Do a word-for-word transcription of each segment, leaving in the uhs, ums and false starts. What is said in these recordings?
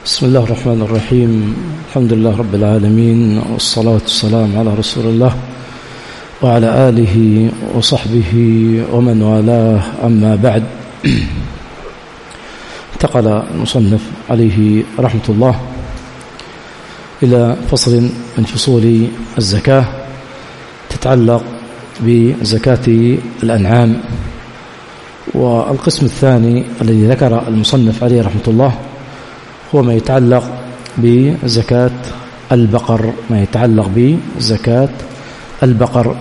بسم الله الرحمن الرحيم. الحمد لله رب العالمين، والصلاة والسلام على رسول الله وعلى آله وصحبه ومن والاه، أما بعد. انتقل المصنف عليه رحمة الله إلى فصل من فصول الزكاة تتعلق بزكاة الأنعام. والقسم الثاني الذي ذكر المصنف عليه رحمة الله هو ما يتعلق بزكاة البقر ما يتعلق بزكاة البقر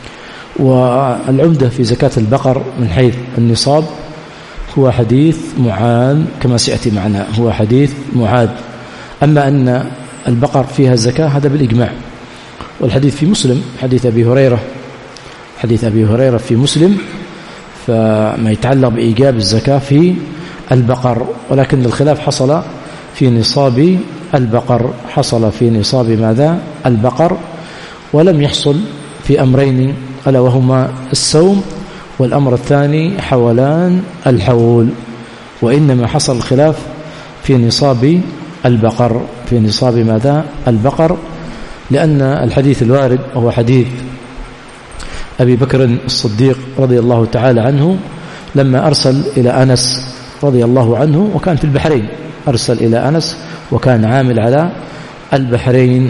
والعمدة في زكاة البقر من حيث النصاب هو حديث معاذ كما سيأتي معنا، هو حديث معاذ. أما أن البقر فيها زكاة هذا بالإجماع، والحديث في مسلم حديث أبي هريرة حديث أبي هريرة في مسلم، فما يتعلق بإيجاب الزكاة في البقر، ولكن الخلاف حصل في نصاب البقر حصل في نصاب ماذا؟ البقر، ولم يحصل في أمرين ألا وهما السوم، والأمر الثاني حولان الحول، وإنما حصل الخلاف في نصاب البقر في نصاب ماذا؟ البقر، لأن الحديث الوارد وهو حديث أبي بكر الصديق رضي الله تعالى عنه لما أرسل إلى أنس رضي الله عنه، وكان في البحرين، أرسل إلى أنس وكان عامل على البحرين،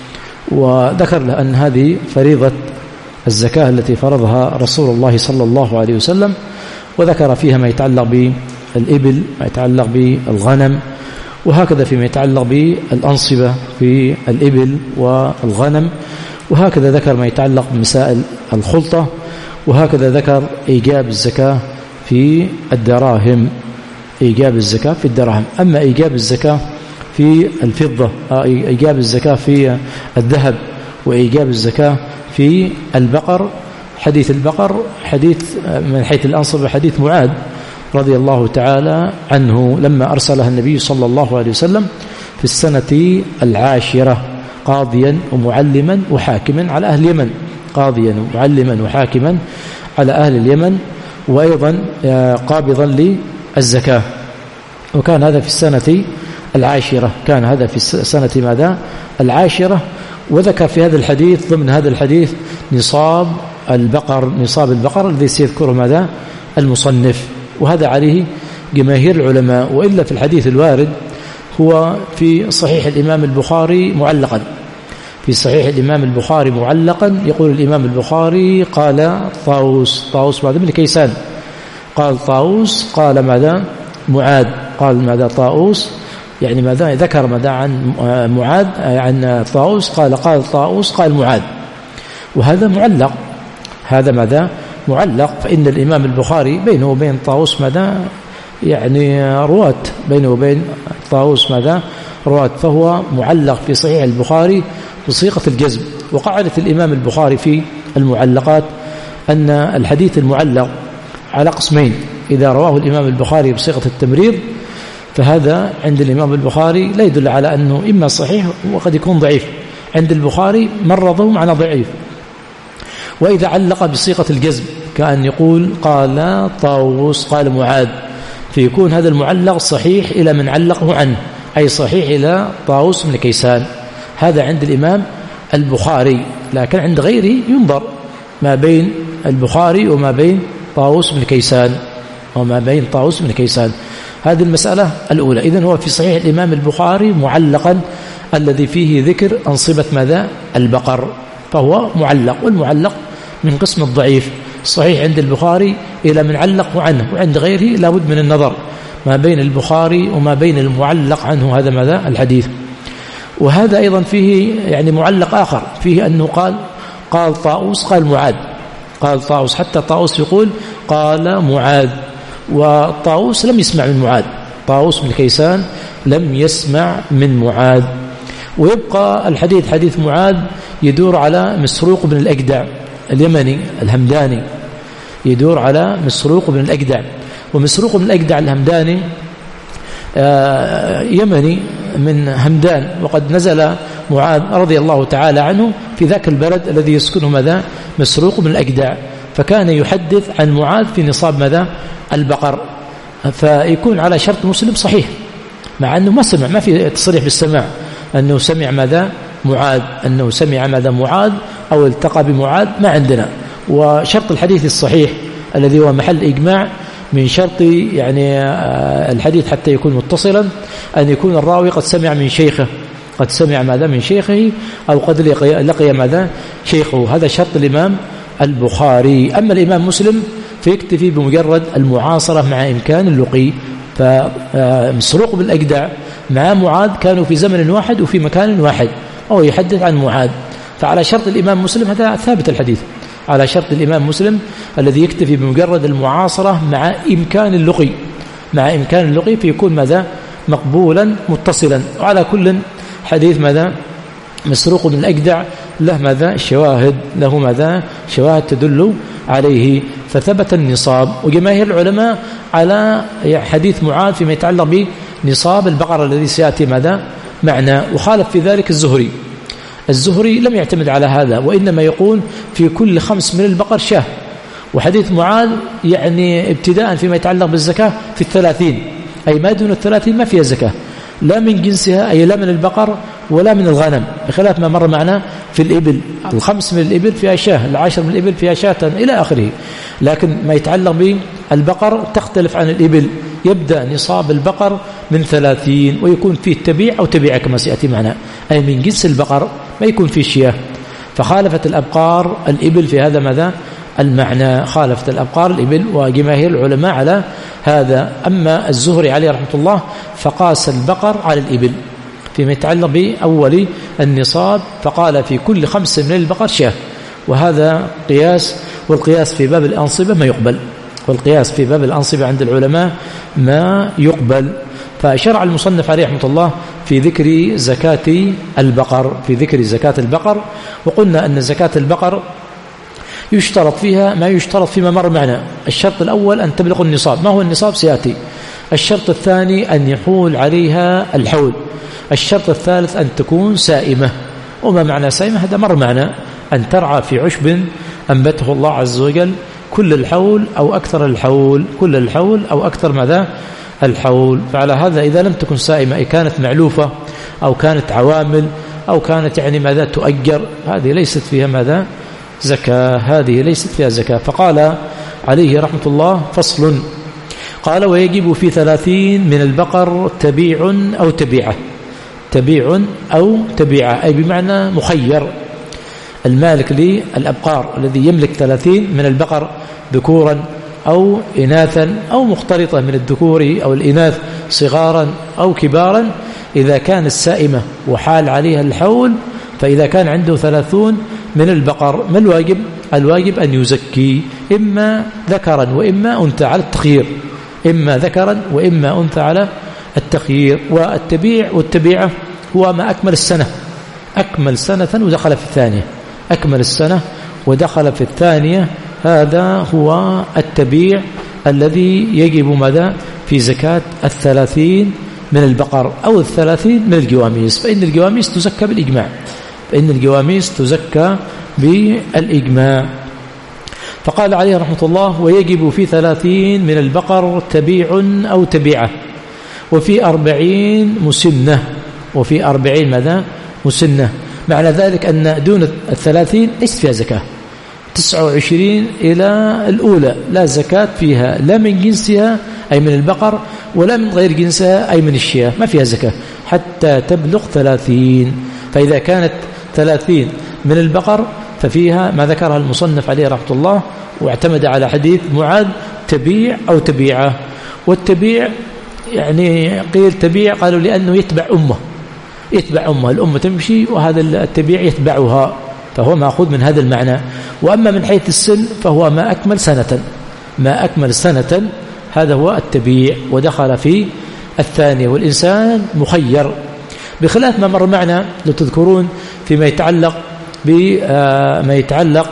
وذكر له أن هذه فريضة الزكاة التي فرضها رسول الله صلى الله عليه وسلم، وذكر فيها ما يتعلق بالإبل، ما يتعلق بالغنم، وهكذا فيما يتعلق بالأنصبة في الإبل والغنم، وهكذا ذكر ما يتعلق بمسائل الخلطة، وهكذا ذكر إيجاب الزكاة في الدراهم إيجاب الزكاة في الدراهم. أما إيجاب الزكاة في الفضة، إيجاب الزكاة في الذهب، وإيجاب الزكاة في البقر، حديث البقر حديث من حيث الأنصبة حديث معاذ رضي الله تعالى عنه لما أرسلها النبي صلى الله عليه وسلم في السنة العاشرة قاضيا ومعلما وحاكما على أهل اليمن قاضيا ومعلما وحاكما على أهل اليمن، وأيضا قابضا للزكاة، وكان هذا في السنة العاشرة كان هذا في السنة ماذا؟ العاشرة. وذكر في هذا الحديث ضمن هذا الحديث نصاب البقر نصاب البقر الذي سيذكره ماذا؟ المصنف، وهذا عليه جماهير العلماء، وإلا في الحديث الوارد هو في صحيح الإمام البخاري معلقا في صحيح الإمام البخاري معلقا يقول الإمام البخاري قال طاووس طاووس ماذا؟ من كيسان قال طاووس قال ماذا؟ معاذ قال ماذا؟ طاووس يعني ماذا؟ ذكر ماذا عن معاذ عن طاووس قال قال طاووس قال معاذ، وهذا معلق هذا ماذا؟ معلق، فإن الإمام البخاري بينه وبين طاووس ماذا؟ يعني رواة بينه وبين طاووس ماذا؟ رواة، فهو معلق في صحيح البخاري بصيغة الجزم. وقاعدة الإمام البخاري في المعلقات أن الحديث المعلق على قسمين: إذا رواه الإمام البخاري بصيغة التمريض فهذا عند الإمام البخاري لا يدل على أنه إما صحيح وقد يكون ضعيف، عند البخاري مرضه معنى ضعيف. وإذا علق بصيغة الجزم كأن يقول قال طاووس قال معاذ، فيكون هذا المعلق صحيح إلى من علقه عنه، أي صحيح إلى طاووس بن كيسان، هذا عند الإمام البخاري. لكن عند غيره ينظر ما بين البخاري وما بين طاووس بن كيسان وما بين طاووس بن كيسان هذه المسألة الأولى. إذن هو في صحيح الإمام البخاري معلقا الذي فيه ذكر أنصبة ماذا؟ البقر، فهو معلق، والمعلق من قسم الضعيف. صحيح عند البخاري إلى من علق عنه، وعند غيره لابد من النظر ما بين البخاري وما بين المعلق عنه هذا ماذا؟ الحديث. وهذا أيضا فيه يعني معلق آخر فيه أنه قال قال طاووس قال معاذ قال طاووس حتى طاووس يقول قال معاذ، وطاووس لم يسمع من معاذ طاووس بن كيسان لم يسمع من معاذ. ويبقى الحديث حديث معاذ يدور على مسروق بن الأجدع اليمني الهمداني يدور على مسروق بن الأجدع ومسروق بن الأجدع الهمداني يمني من همدان، وقد نزل معاذ رضي الله تعالى عنه في ذاك البلد الذي يسكنه ماذا؟ مسروق بن الأجدع، فكان يحدث عن معاذ في نصاب ماذا؟ البقر، فيكون على شرط مسلم صحيح مع أنه ما سمع، ما في تصريح بالسماع أنه سمع ماذا معاذ، أنه سمع ماذا معاذ أو التقى بمعاذ ما عندنا. وشرط الحديث الصحيح الذي هو محل إجماع من شرط يعني الحديث حتى يكون متصلا أن يكون الراوي قد سمع من شيخه، قد سمع ماذا من شيخه أو قد لقي, لقي ماذا شيخه. هذا شرط الإمام البخاري. أما الإمام مسلم فيكتفي بمجرد المعاصرة مع إمكان اللقي. فمسروق بالأجدع مع معاذ كانوا في زمن واحد وفي مكان واحد، أو يحدث عن معاذ. فعلى شرط الإمام مسلم هذا ثابت الحديث، على شرط الإمام مسلم الذي يكتفي بمجرد المعاصرة مع إمكان اللقي، مع إمكان اللقي فيكون ماذا مقبولا متصلا. وعلى كل حديث ماذا مسروق من الأجدع له ماذا شواهد، له ماذا شواهد تدل عليه. فثبت النصاب. وجماهير العلماء على حديث معاذ فيما يتعلق بنصاب البقرة الذي سيأتي ماذا معنى. وخالف في ذلك الزهري. الزهري لم يعتمد على هذا، وإنما يقول في كل خمس من البقر شاه. وحديث معاذ يعني ابتداء فيما يتعلق بالزكاة في الثلاثين، أي ما دون الثلاثين ما فيها زكاة، لا من جنسها أي لا من البقر ولا من الغنم، بخلاف ما مر معنا في الإبل. الخمس من الإبل فيها شاه، العشر من الإبل فيها شاة إلى آخره. لكن ما يتعلق بالبقر تختلف عن الإبل، يبدأ نصاب البقر من ثلاثين ويكون فيه تبيع أو تبيع كما سيأتي معنا، أي من جنس البقر ما يكون فيه شياه. فخالفت الأبقار الإبل في هذا ماذا المعنى، خالفت الأبقار الإبل، وجماهير العلماء على هذا. أما الزهري عليه رحمة الله فقاس البقر على الإبل فيما يتعلق بأول النصاب، فقال في كل خمس من البقر شاه. وهذا قياس، والقياس في باب الأنصبة ما يقبل، والقياس في باب الأنصبة عند العلماء ما يقبل. فشرع المصنف عليه رحمة الله في ذكر زكاة البقر، في ذكر زكاة البقر. وقلنا أن زكاة البقر يشترط فيها ما يشترط فيما مر معنا. الشرط الأول أن تبلغ النصاب، ما هو النصاب سيأتي. الشرط الثاني أن يحول عليها الحول. الشرط الثالث أن تكون سائمة. وما معنى سائمة هذا مر معنا، أن ترعى في عشب أنبته الله عز وجل كل الحول أو أكثر الحول، كل الحول أو أكثر ماذا الحول. فعلى هذا إذا لم تكن سائمة، أي كانت معلوفة أو كانت عوامل أو كانت يعني ماذا تؤجر، هذه ليست فيها ماذا زكاة، هذه ليست فيها زكاة. فقال عليه رحمة الله فصل، قال ويجب في ثلاثين من البقر تبيع أو تبيعة، تبيع أو تبيعة أي بمعنى مخير. المالك للأبقار الذي يملك ثلاثين من البقر ذكورا أو إناثا أو مختلطة من الذكور أو الإناث صغارا أو كبارا، إذا كان السائمة وحال عليها الحول، فإذا كان عنده ثلاثون من البقر ما الواجب؟ الواجب أن يزكي إما ذكرا وإما أنثى على التخيير، إما ذكرا وإما أنثى على التخيير. والتبيع والتبيعة هو ما أكمل السنة، أكمل سنة ودخل في الثانية، أكمل السنة ودخل في الثانية، هذا هو التبيع الذي يجب ماذا في زكاة الثلاثين من البقر أو الثلاثين من الجواميس. فإن الجواميس تزكى بالإجماع، فإن الجواميس تزكى بالإجماع. فقال عليه رحمة الله ويجب في ثلاثين من البقر تبيع أو تبيعة، وفي أربعين مسنة، وفي أربعين ماذا مسنة. معنى ذلك أن دون الثلاثين ليست فيها زكاة. تسعة وعشرين إلى الأولى لا زكاة فيها، لا من جنسها أي من البقر ولا من غير جنسها أي من الشياه، ما فيها زكاة حتى تبلغ ثلاثين. فإذا كانت ثلاثين من البقر ففيها ما ذكرها المصنف عليه رحمة الله، واعتمد على حديث معاذ تبيع أو تبيعة. والتبيع يعني قيل تبيع قالوا لأنه يتبع أمه، يتبع أمه، الأمة تمشي وهذا التبيع يتبعها، فهو مأخوذ من هذا المعنى. وأما من حيث السن فهو ما أكمل سنة، ما أكمل سنة هذا هو التبيع ودخل في الثانية. والإنسان مخير بخلاف ما مر معنا لو تذكرون فيما يتعلق بما يتعلق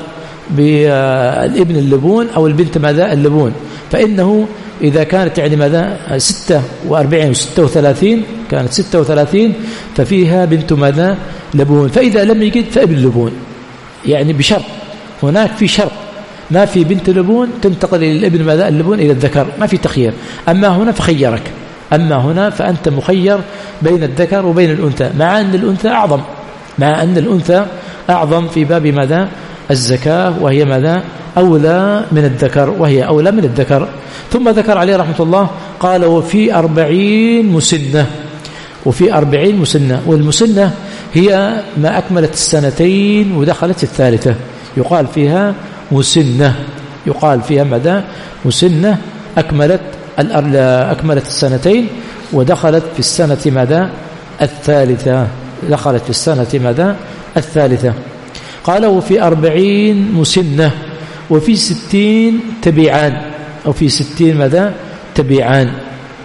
بالابن اللبون أو البنت ماذا اللبون، فإنه إذا كانت يعني ماذا ستة وأربعين وستة وثلاثين، كانت ستة وثلاثين ففيها بنت ماذا لبون. فإذا لم يجد فابن لبون، يعني بشرط، هناك في شرط، ما في بنت لبون تنتقل إلى الابن ماذا اللبون إلى الذكر، ما في تخيير. أما هنا فخيرك، أما هنا فأنت مخير بين الذكر وبين الأنثى، مع أن الأنثى أعظم مع أن الأنثى أعظم في باب ماذا الزكاة، وهي ماذا أولى من الذكر وهي أولى من الذكر. ثم ذكر عليه رحمة الله قال وفي أربعين مسنة وفي أربعين مسنة والمسنة هي ما أكملت السنتين ودخلت الثالثة، يقال فيها مسنة يقال فيها ماذا مسنة أكملت أكملت السنتين ودخلت في السنة ماذا الثالثة دخلت في السنة ماذا الثالثة. قال وفي أربعين مسنة وفي ستين تبيعان أو في ستين ماذا تبيعان.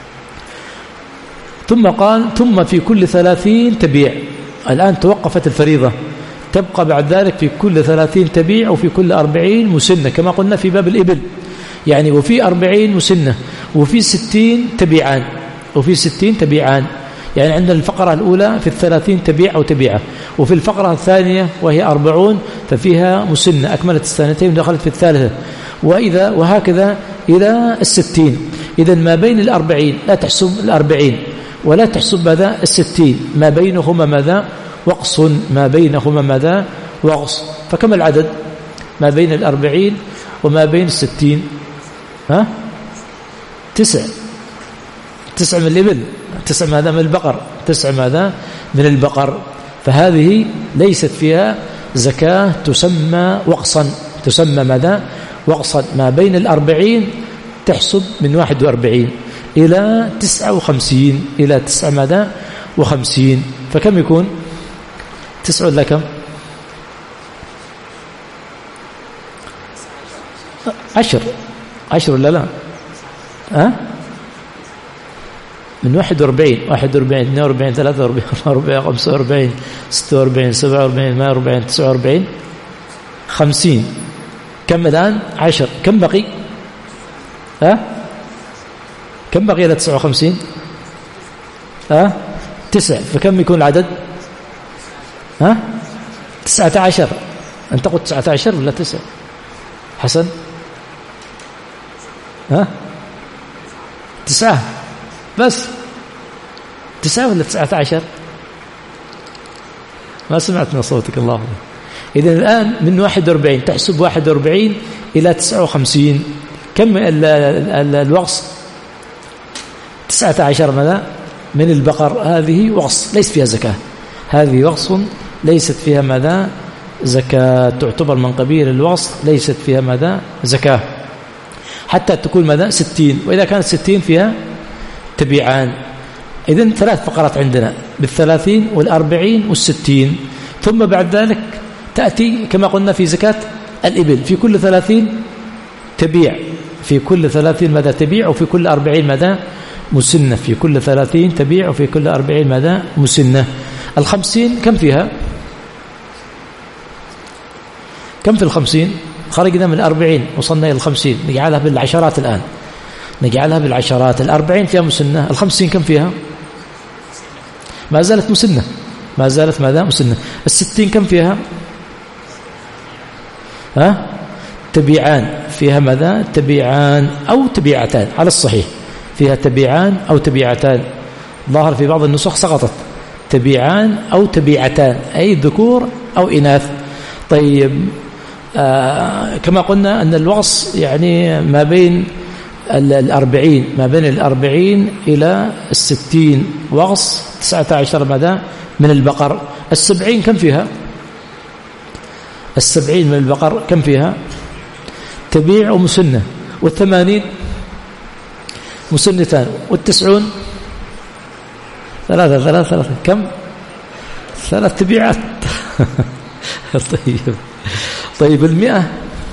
ثم قال ثم في كل ثلاثين تبيع. الآن توقفت الفريضة، تبقى بعد ذلك في كل ثلاثين تبيع وفي كل أربعين مسنة كما قلنا في باب الإبل، يعني وفي أربعين مسنة وفي ستين تبيعان وفي ستين تبيعان يعني عندنا الفقرة الأولى في الثلاثين تبيع أو تبيعة، وفي الفقرة الثانية وهي أربعون ففيها مسنة أكملت السنتين ودخلت في الثالثة، وإذا وهكذا إلى الستين. إذا ما بين الأربعين لا تحسب الأربعين ولا تحسب ماذا الستين، ما بينهما ماذا وقص ما بينهما ماذا وقص. فكم العدد ما بين الأربعين وما بين الستين؟ ها تسع تسع من الإبل، تسع ماذا من البقر تسع ماذا من البقر. فهذه ليست فيها زكاة، تسمى وقصا تسمى ماذا وقصا. ما بين الأربعين تحسب من واحد وأربعين إلى تسعة وخمسين إلى تسعة ماذا وخمسين. فكم يكون تسعة ولا كم عشر عشر ولا لا ها من واحد وأربعين واحد وأربعين اثنين وأربعين ثلاثة وأربعين أربعة وأربعين خمسة وأربعين ستة وأربعين سبعة وأربعين ثمانية وأربعين تسعة وأربعين خمسين. كم الآن عشر. كم بقي ها كم بقي إلى تسعة وخمسين ها تسع. فكم يكون العدد ها تسعة عشر. أنت قلت تسعة عشر ولا تسع حسن ها تسعة بس تسعة ولا تسعة عشر؟ ما سمعت من صوتك الله. إذن الآن من واحد وأربعين تحسب واحد وأربعين إلى تسعة وخمسين. كم الوقص؟ تسعة عشر ماذا من البقر. هذه وقص ليس فيها زكاة، هذه وقص ليست فيها ماذا زكاة، تعتبر من قبيل الوقص ليست فيها ماذا زكاة حتى تكون ماذا ستين. وإذا كانت ستين فيها تبيعان. إذن ثلاث فقرات عندنا بالثلاثين والأربعين والستين. ثم بعد ذلك تأتي كما قلنا في زكاة الإبل في كل ثلاثين تبيع في كل ثلاثين ماذا تبيع وفي كل أربعين ماذا مسنة في كل ثلاثين تبيع وفي كل أربعين ماذا مسنة. الخمسين كم فيها كم في الخمسين؟ خرجنا من الأربعين وصلنا إلى الخمسين، نجعلها بالعشرات الآن نجعلها بالعشرات. الأربعين فيها مسنة، الخمسين كم فيها؟ ما زالت مسنة ما زالت ماذا مسنة. الستين كم فيها ها تبيعان فيها ماذا تبيعان أو تبيعتان على الصحيح، فيها تبيعان أو تبيعتان. ظاهر في بعض النسخ سقطت تبيعان أو تبيعتان أي ذكور أو إناث. طيب آه كما قلنا أن الوقص يعني ما بين الأربعين ما بين الأربعين إلى الستين وقص تسعة عشر ماذا من البقر. السبعين كم فيها السبعين من البقر كم فيها تبيع ومسنة. والثمانين مسنتان. والتسعون ثلاثة ثلاثة ثلاثة كم ثلاث تبيعات طيب طيب المئة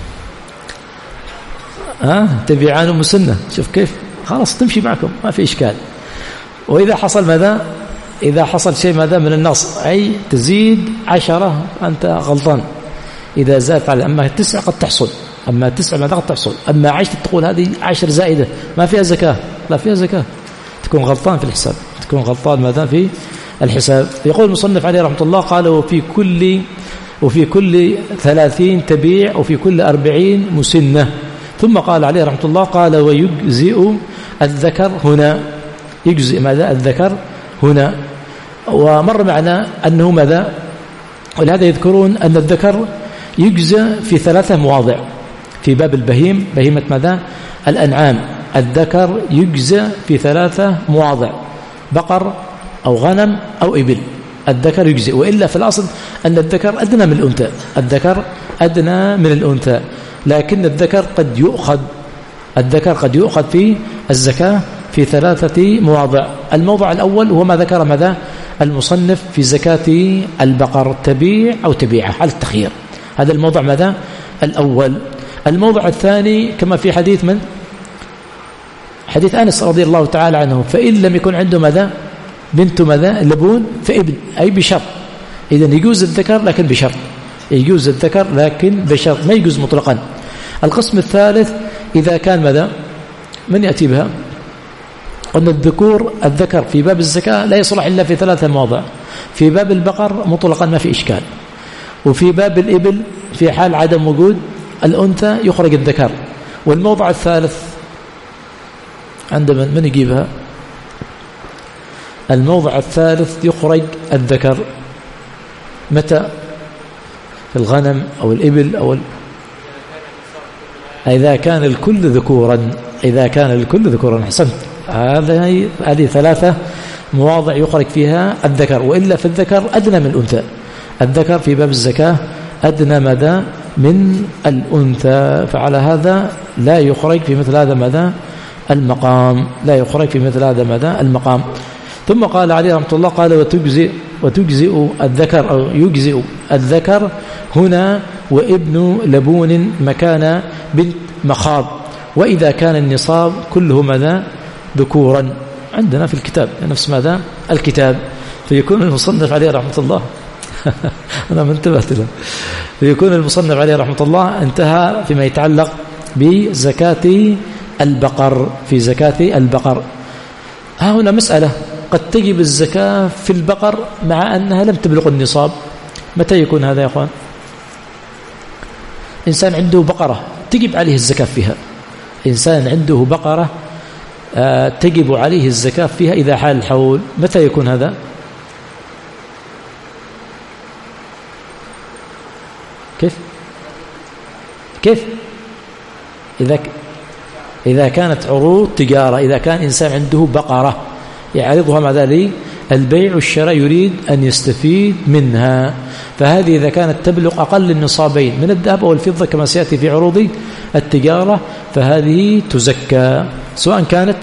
ها تبيعان ومسنة. شوف كيف خلاص تمشي معكم ما في إشكال. وإذا حصل ماذا إذا حصل شيء ماذا من النص أي تزيد عشرة أنت غلطان. إذا زادت على أما تسعة قد تحصل أما تسعة ماذا قد تحصل. أما عشر تقول هذه عشر زائدة ما فيها زكاة لا فيها زكاة تكون غلطان في الحساب تكون غلطان ماذا في الحساب. يقول المصنف عليه رحمة الله قال وفي كل وفي كل ثلاثين تبيع وفي كل أربعين مسنة. ثم قال عليه رحمة الله قال ويجزئ الذكر هنا يجزئ ماذا الذكر هنا. ومر معنا أنه ماذا، ولهذا يذكرون أن الذكر يجزئ في ثلاثة مواضع في باب البهيم، بهيمة ماذا الأنعام، الذكر يجزئ في ثلاثة مواضع، بقر أو غنم أو إبل، الذكر يجزئ. وإلا في الأصل أن الذكر أدنى من الأنثى، الذكر أدنى من الأنثى، لكن الذكر قد يؤخذ، الذكر قد يؤخذ في الزكاة في ثلاثة مواضع. الموضع الأول هو ما ذكر ماذا المصنف في زكاة البقر، تبيع أو تبيعة على التخيير، هذا الموضع ماذا الأول. الموضع الثاني كما في حديث من حديث أنس رضي الله تعالى عنه، فإن لم يكن عنده ماذا بنت ماذا لبون فابن، أي بشرط، إذن يجوز الذكر لكن بشرط، يجوز الذكر لكن بشرط، ما يجوز مطلقا. القسم الثالث إذا كان ماذا من يأتي بها، قلنا الذكور الذكر في باب الزكاة لا يصلح إلا في ثلاثة مواضع، في باب البقر مطلقا ما في إشكال، وفي باب الإبل في حال عدم وجود الأنثى يخرج الذكر. والموضع الثالث عند من من يجيبها، الموضع الثالث يخرج الذكر متى، في الغنم أو الإبل أو ال... إذا كان الكل ذكورا، إذا كان الكل ذكورا أحسنت، هذه هذه ثلاثة مواضع يخرج فيها الذكر. وإلا في الذكر أدنى من الأنثى، الذكر في باب الزكاة أدنى مدى من الأنثى، فعلى هذا لا يخرج في مثل هذا مدى المقام، لا يخرج في مثل هذا مدى المقام. ثم قال عليه رحمة الله قال وتجزئ وتجزئ الذكر أو يجزئ الذكر هنا وابن لبون مكان بنت مخاض، وإذا كان النصاب كله ماذا ذكورا، عندنا في الكتاب نفس ماذا الكتاب، فيكون المصنف عليه رحمة الله أنا ما انتبهت له، فيكون المصنف عليه رحمة الله انتهى فيما يتعلق بزكاة البقر، في زكاة البقر. ها هنا مسألة، قد تجب الزكاة في البقر مع أنها لم تبلغ النصاب، متى يكون هذا يا أخوان؟ إنسان عنده بقرة تجب عليه الزكاة فيها، إنسان عنده بقرة تجب عليه الزكاة فيها إذا حال الحول، متى يكون هذا؟ كيف كيف إذا إذا كانت عروض تجارة، إذا كان إنسان عنده بقرة يعرضها مع ذلك البيع والشراء يريد أن يستفيد منها، فهذه إذا كانت تبلغ أقل النصابين من الذهب أو الفضة كما سيأتي في عروض التجارة فهذه تزكى، سواء كانت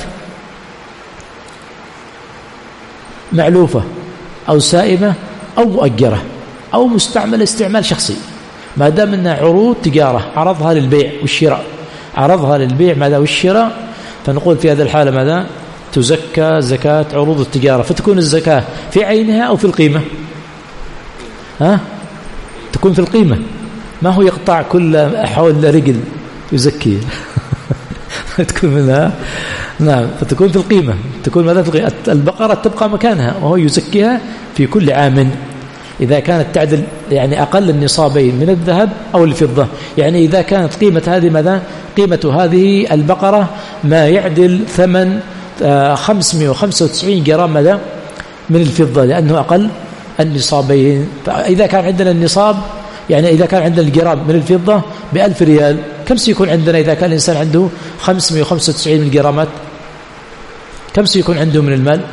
معلوفة أو سائمة أو مؤجرة أو مستعمل استعمال شخصي، ما دام أنها عروض تجارة عرضها للبيع والشراء، عرضها للبيع ماذا والشراء، فنقول في هذا الحالة ماذا تزكى زكاة عروض التجارة، فتكون الزكاة في عينها أو في القيمة؟ ها؟ تكون في القيمة، ما هو يقطع كل حول رجل يزكي تكون منها نعم، فتكون في القيمة، تكون ماذا في القيمة؟ البقرة تبقى مكانها وهو يزكيها في كل عام إذا كانت تعدل يعني أقل النصابين من الذهب أو الفضة، يعني إذا كانت قيمة هذه ماذا قيمة هذه البقرة ما يعدل ثمن خمسمائة وخمسة وتسعين جرام ماذا من الفضة لأنه أقل النصابين. فإذا كان عندنا النصاب يعني إذا كان عندنا الجرام من الفضة بألف ريال، كم سيكون عندنا إذا كان الإنسان عنده خمسمائة وخمسة وتسعين من الجرامات؟ كم سيكون عنده من المال؟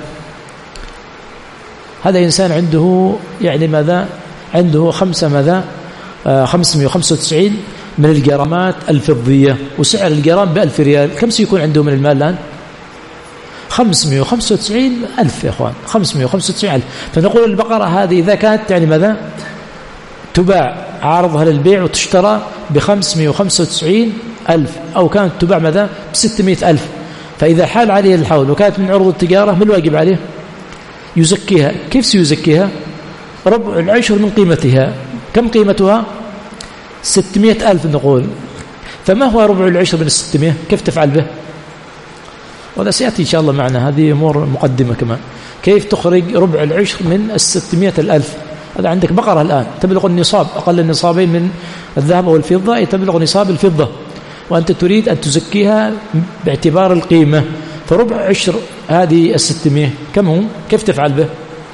هذا إنسان عنده يعني ماذا عنده خمسة ماذا آه خمسمائة وخمسة وتسعين من الجرامات الفضية وسعر الجرام بألف ريال، كم سيكون عنده من المال الآن؟ خمسمائة وخمسة وتسعين ألف يا أخوان، خمسمائة وخمسة وتسعين ألف. فنقول البقرة هذه إذا كانت يعني ماذا تباع عارضها للبيع وتشترى بخمسمائة وخمسة وتسعين ألف أو كانت تباع ماذا بستمائة ألف، فإذا حال عليه الحول وكانت من عروض التجارة ما الواجب عليه؟ يزكيها. كيف سيزكيها؟ ربع العشر من قيمتها. كم قيمتها؟ ستمائة ألف نقول، فما هو ربع العشر من الستمائة؟ كيف تفعل به؟ ولا سيأتي إن شاء الله معنا، هذه أمور مقدمة كمان، كيف تخرج ربع العشر من الستمائة الألف. هذا عندك بقرة الآن تبلغ النصاب أقل النصابين من الذهب والفضة تبلغ نصاب الفضة، وأنت تريد أن تزكيها باعتبار القيمة، فربع عشر هذه الستمائة كم هو؟ كيف تفعل به؟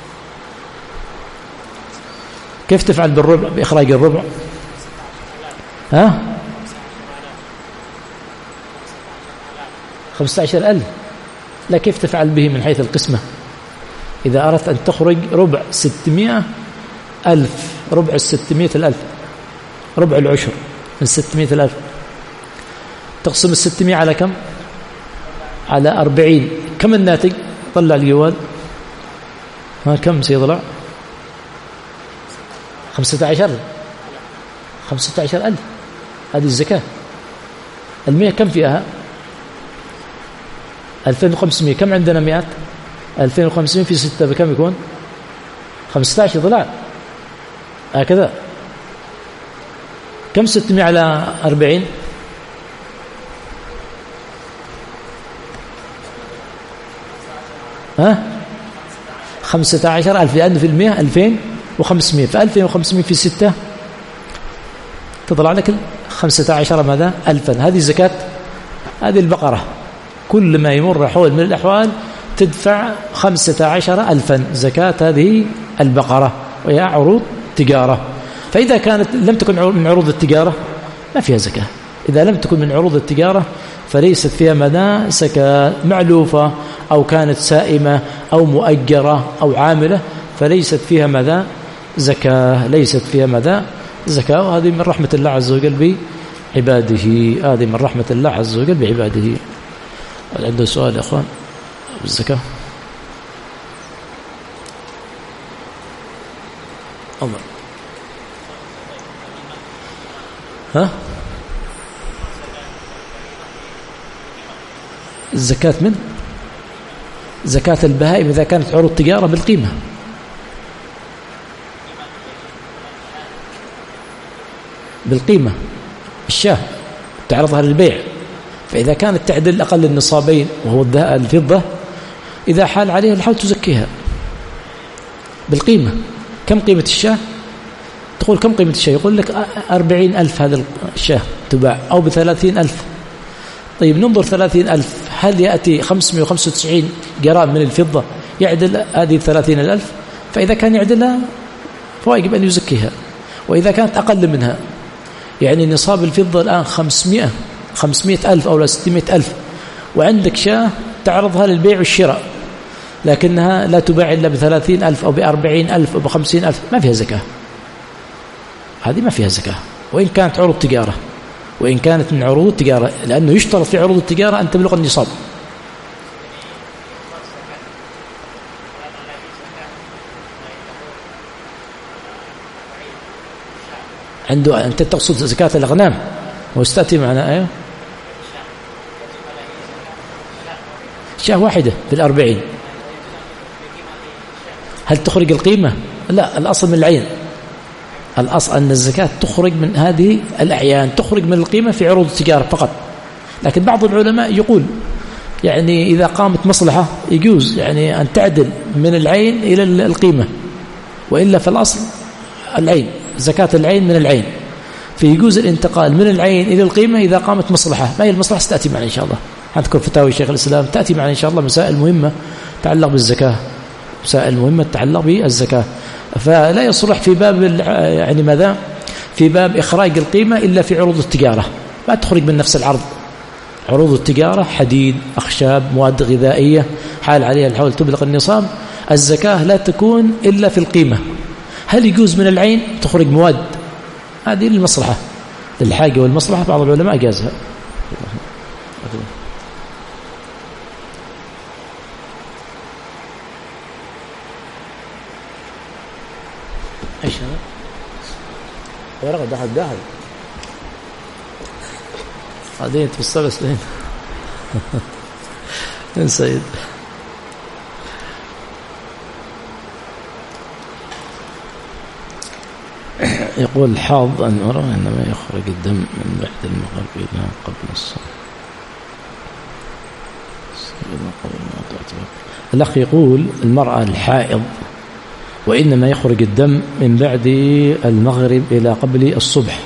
كيف تفعل بالربع بإخراج الربع؟ ها؟ خمسة عشر ألف. لا، كيف تفعل به من حيث القسمة؟ إذا أردت أن تخرج ربع ستمائة ألف، ربع الستمائة الألف، ربع العشر من ستمائة الألف، تقسم الستمائة على كم؟ على أربعين. كم الناتج؟ طلع الجوال. ها كم سيطلع؟ خمسة عشر خمسة عشر ألف. هذه الزكاة. المئة كم فيها؟ ألفين وخمسمائة. كم عندنا مئات؟ ألفين وخمسمائة في ستة بكم يكون؟ خمسة عشر. طلع هكذا. كم ستمائة على أربعين؟ ها؟ خمسة عشر ألف، لأنه في المئة ألفين وخمسمائة، فألفين وخمسمائة في ستة تطلع لك خمسة عشر ماذا؟ ألفا. هذه الزكاة. هذه البقرة كل ما يمر حول من الأحوال تدفع خمسة عشر ألفا زكاة هذه البقرة، وهي عروض تجارة. فإذا كانت لم تكن من عروض التجارة ما فيها زكاة. إذا لم تكن من عروض التجارة فليست فيها مدى زكاة. معلوفة أو كانت سائمة أو مؤجرة أو عاملة فليست فيها مدى زكاة، ليست فيها مدى زكاة. وهذه من رحمة الله عز وجل بعباده، هذه من رحمة الله عز وجل بعباده. عنده سؤال يا أخوان بالزكاة؟ أمر. ها؟ الزكاة من زكاة البهائم إذا كانت عروض تجارة بالقيمة. بالقيمة الشاه تعرضها للبيع، فإذا كانت تعدل أقل النصابين وهو الفضة إذا حال عليها الحول تزكيها بالقيمة. كم قيمة الشاه؟ تقول كم قيمة الشاه؟ يقول لك أربعين ألف هذا الشاه تباع، أو بثلاثين ألف. طيب ننظر ثلاثين ألف، هل يأتي خمسمائة وخمسة وتسعين جرام من الفضة يعدل هذه ثلاثين الألف؟ فإذا كان يعدلها فواجب أن يزكيها. وإذا كانت أقل منها، يعني نصاب الفضة الآن خمسمائة خمسمائة ألف أو ستمائة ألف، وعندك شاه تعرضها للبيع والشراء لكنها لا تباع إلا بثلاثين ألف أو بأربعين ألف أو بخمسين ألف، ما فيها زكاة. هذه ما فيها زكاة وإن كانت عروض تجارة، وإن كانت من عروض التجارة، لأنه يشترط في عروض التجارة أن تبلغ النصاب. عنده أنت تقصد زكاة الأغنام واستأتي معنا آية شاه واحدة في الأربعين، هل تخرج القيمة؟ لا، الأصل من العين. الأصل أن الزكاة تخرج من هذه الأعيان، تخرج من القيمة في عروض التجارة فقط. لكن بعض العلماء يقول يعني إذا قامت مصلحة يجوز يعني أن تعدل من العين إلى القيمة، وإلا فالأصل العين، زكاة العين من العين، فيجوز الانتقال من العين إلى القيمة إذا قامت مصلحة. ما هي المصلحة ستأتي معنا إن شاء الله، هنذكر فتاوي شيخ الإسلام تأتي معنا إن شاء الله مسائل مهمة تتعلق بالزكاة، مسائل مهمة تتعلق بالزكاة. فلا يصلح في باب يعني ماذا في باب إخراج القيمة إلا في عروض التجارة، ما تخرج من نفس العرض. عروض التجارة حديد، أخشاب، مواد غذائية حال عليها الحول تبلغ النصاب، الزكاة لا تكون إلا في القيمة. هل يجوز من العين تخرج مواد؟ هذه المصلحة للحاجة والمصلحة، بعض العلماء جازها. ايش هذا؟ ورقة دخل داخل بعدين توصل سنين من سيد. يقول الحاض أن أرى إنما يخرج الدم من بعد المغرب إلى قبل الصلاة. الأخ يقول المرأة الحائض وإنما يخرج الدم من بعد المغرب إلى قبل الصبح،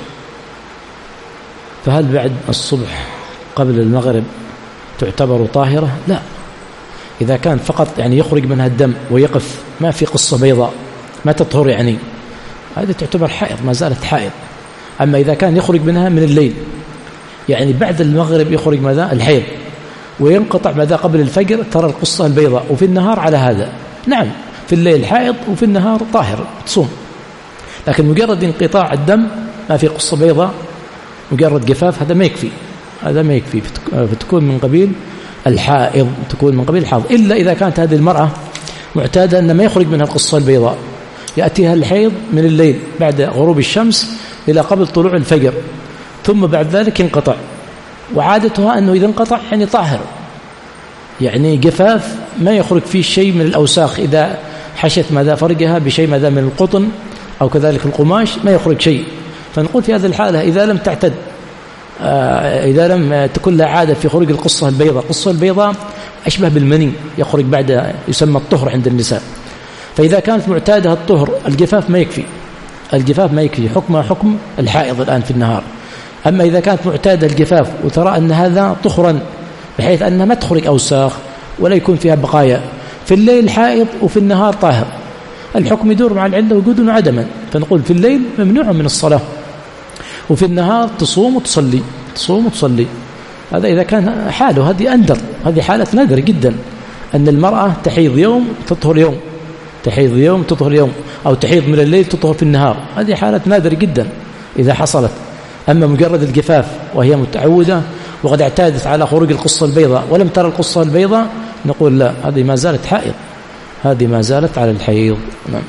فهل بعد الصبح قبل المغرب تعتبر طاهرة؟ لا، إذا كان فقط يعني يخرج منها الدم ويقف، ما في قصة بيضاء ما تطهر، يعني هذه تعتبر حائض، ما زالت حائض. أما إذا كان يخرج منها من الليل، يعني بعد المغرب يخرج ماذا الحيض وينقطع ماذا قبل الفجر، ترى القصة البيضاء، وفي النهار على هذا نعم، في الليل حائض وفي النهار طاهر تصوم. لكن مجرد انقطاع الدم ما في قصة بيضاء، مجرد جفاف، هذا ما يكفي، هذا ما يكفي، فتكون من قبيل الحائض، تكون من قبيل الحائض. إلا إذا كانت هذه المرأة معتادة أن ما يخرج منها القصة البيضاء، يأتيها الحيض من الليل بعد غروب الشمس إلى قبل طلوع الفجر، ثم بعد ذلك ينقطع، وعادتها أنه إذا انقطع يعني طاهر، يعني جفاف ما يخرج فيه شيء من الأوساخ، إذا حشت ماذا فرجها بشيء ماذا من القطن أو كذلك القماش ما يخرج شيء. فنقول في هذه الحالة إذا لم تعتد، آه إذا لم تكن لها عادة في خروج القصة البيضاء، القصة البيضاء أشبه بالمني يخرج بعد، يسمى الطهر عند النساء. فإذا كانت معتادة الطهر الجفاف ما يكفي، الجفاف ما يكفي، حكمها حكم الحائض الآن في النهار. أما إذا كانت معتادة الجفاف وترى أن هذا طهرا بحيث أنها ما تخرج أوساخ ولا يكون فيها بقايا، في الليل حائض وفي النهار طاهر، الحكم يدور مع العلة وجودا وعدما. فنقول في الليل ممنوع من الصلاة، وفي النهار تصوم وتصلي، تصوم وتصلي. هذا إذا كان حاله، هذه أندر، هذه حالة نادرة جدا، أن المرأة تحيض يوم تطهر يوم، تحيض يوم تطهر يوم، أو تحيض من الليل تطهر في النهار، هذه حالة نادرة جدا إذا حصلت. أما مجرد الجفاف وهي متعودة وقد اعتادت على خروج القصة البيضاء ولم ترى القصة البيضاء، نقول لا، هذه ما زالت حائض، هذه ما زالت على الحيض. نعم.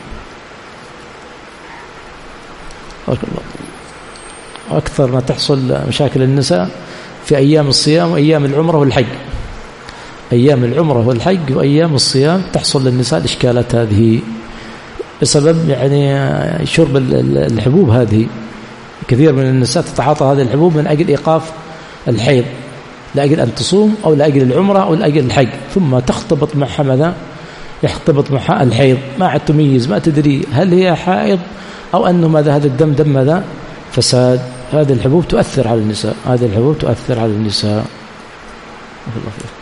أكثر ما تحصل مشاكل النساء في أيام الصيام وأيام العمرة والحج، أيام العمرة والحج وأيام الصيام تحصل للنساء الإشكالات هذه بسبب يعني شرب الحبوب هذه. كثير من النساء تتعاطى هذه الحبوب من أجل إيقاف الحيض، لأجل أن تصوم أو لأجل العمرة أو لأجل الحج، ثم تختبط معها ماذا؟ يختبط معها الحيض، ما عاد تميز، ما تدري هل هي حائض أو أنه ماذا هذا الدم دم ماذا؟ فساد. هذه الحبوب تؤثر على النساء، هذه الحبوب تؤثر على النساء. الله فيك.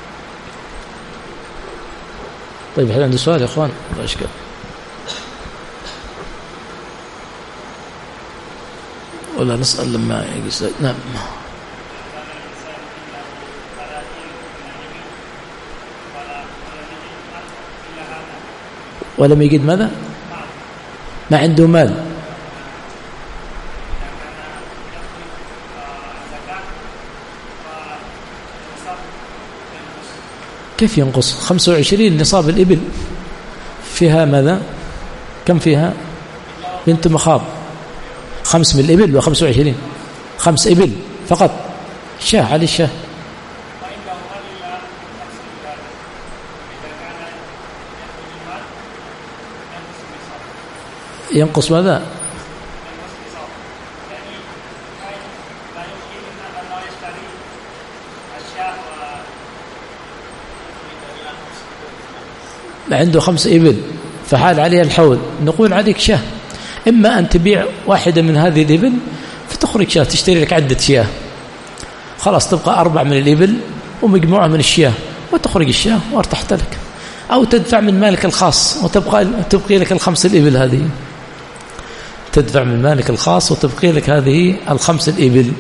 طيب هل عندي سؤال يا أخوان؟ لا إشكال. ولا نسأل لما يجي. نعم. ولم يجد ماذا؟ ما عنده مال. كيف ينقص؟ خمسة وعشرين نصاب الإبل فيها ماذا؟ كم فيها؟ بنت مخاض، خمس من الإبل وخمسة وعشرين، خمس إبل فقط، شاه على الشاه. ينقص ماذا؟ عنده خمس إبل فحال عليها الحول، نقول عليك شاه، إما أن تبيع واحدة من هذه الإبل فتخرج شاه، تشتري لك عدة شياه، خلاص تبقى أربع من الإبل ومجموعة من الشياه وتخرج الشاه وارتحت لك، أو تدفع من مالك الخاص وتبقى تبقي لك الخمس الإبل هذه، تدفع من مالك الخاص وتبقي لك هذه الخمس الإبل.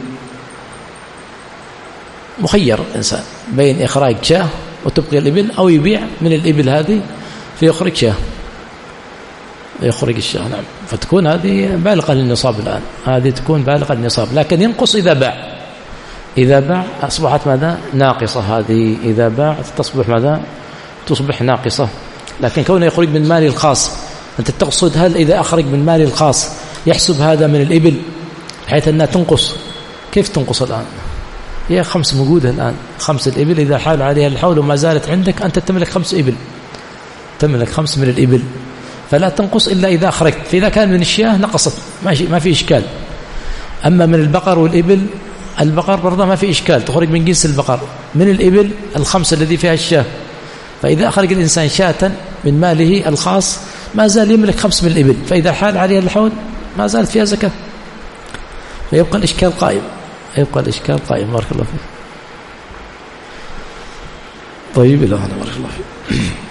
مخير الإنسان بين إخراج شاه وتبقي الإبل، أو يبيع من الإبل هذه فيخرج شاه، يخرج الشاه. نعم. فتكون هذه بالغة للنصاب الآن، هذه تكون بالغة للنصاب، لكن ينقص إذا باع، إذا باع أصبحت ماذا؟ ناقصة. هذه إذا باع تصبح ماذا؟ تصبح ناقصة. لكن كونه يخرج من مالي الخاص، أنت تقصد هل إذا أخرج من مالي الخاص يحسب هذا من الإبل بحيث أنها تنقص؟ كيف تنقص الآن؟ هي خمس موجودة الآن، خمس الإبل إذا حال عليها الحول وما زالت عندك أنت تملك خمس إبل، تملك خمس من الإبل، فلا تنقص إلا إذا أخرجت. فإذا كان من الشياه نقصت، ماشي، ما في إشكال. أما من البقر والإبل، البقر برضه ما في إشكال، تخرج من جنس البقر. من الإبل الخمسة الذي فيها الشاه، فإذا أخرج الإنسان شاة من ماله الخاص ما زال يملك خمس من الإبل، فإذا حال عليها الحول ما زالت فيها زكاة، فيبقى الإشكال قائم، يبقى الإشكال قائم. بارك الله فيك. طيب، إلى هنا بارك الله فيك.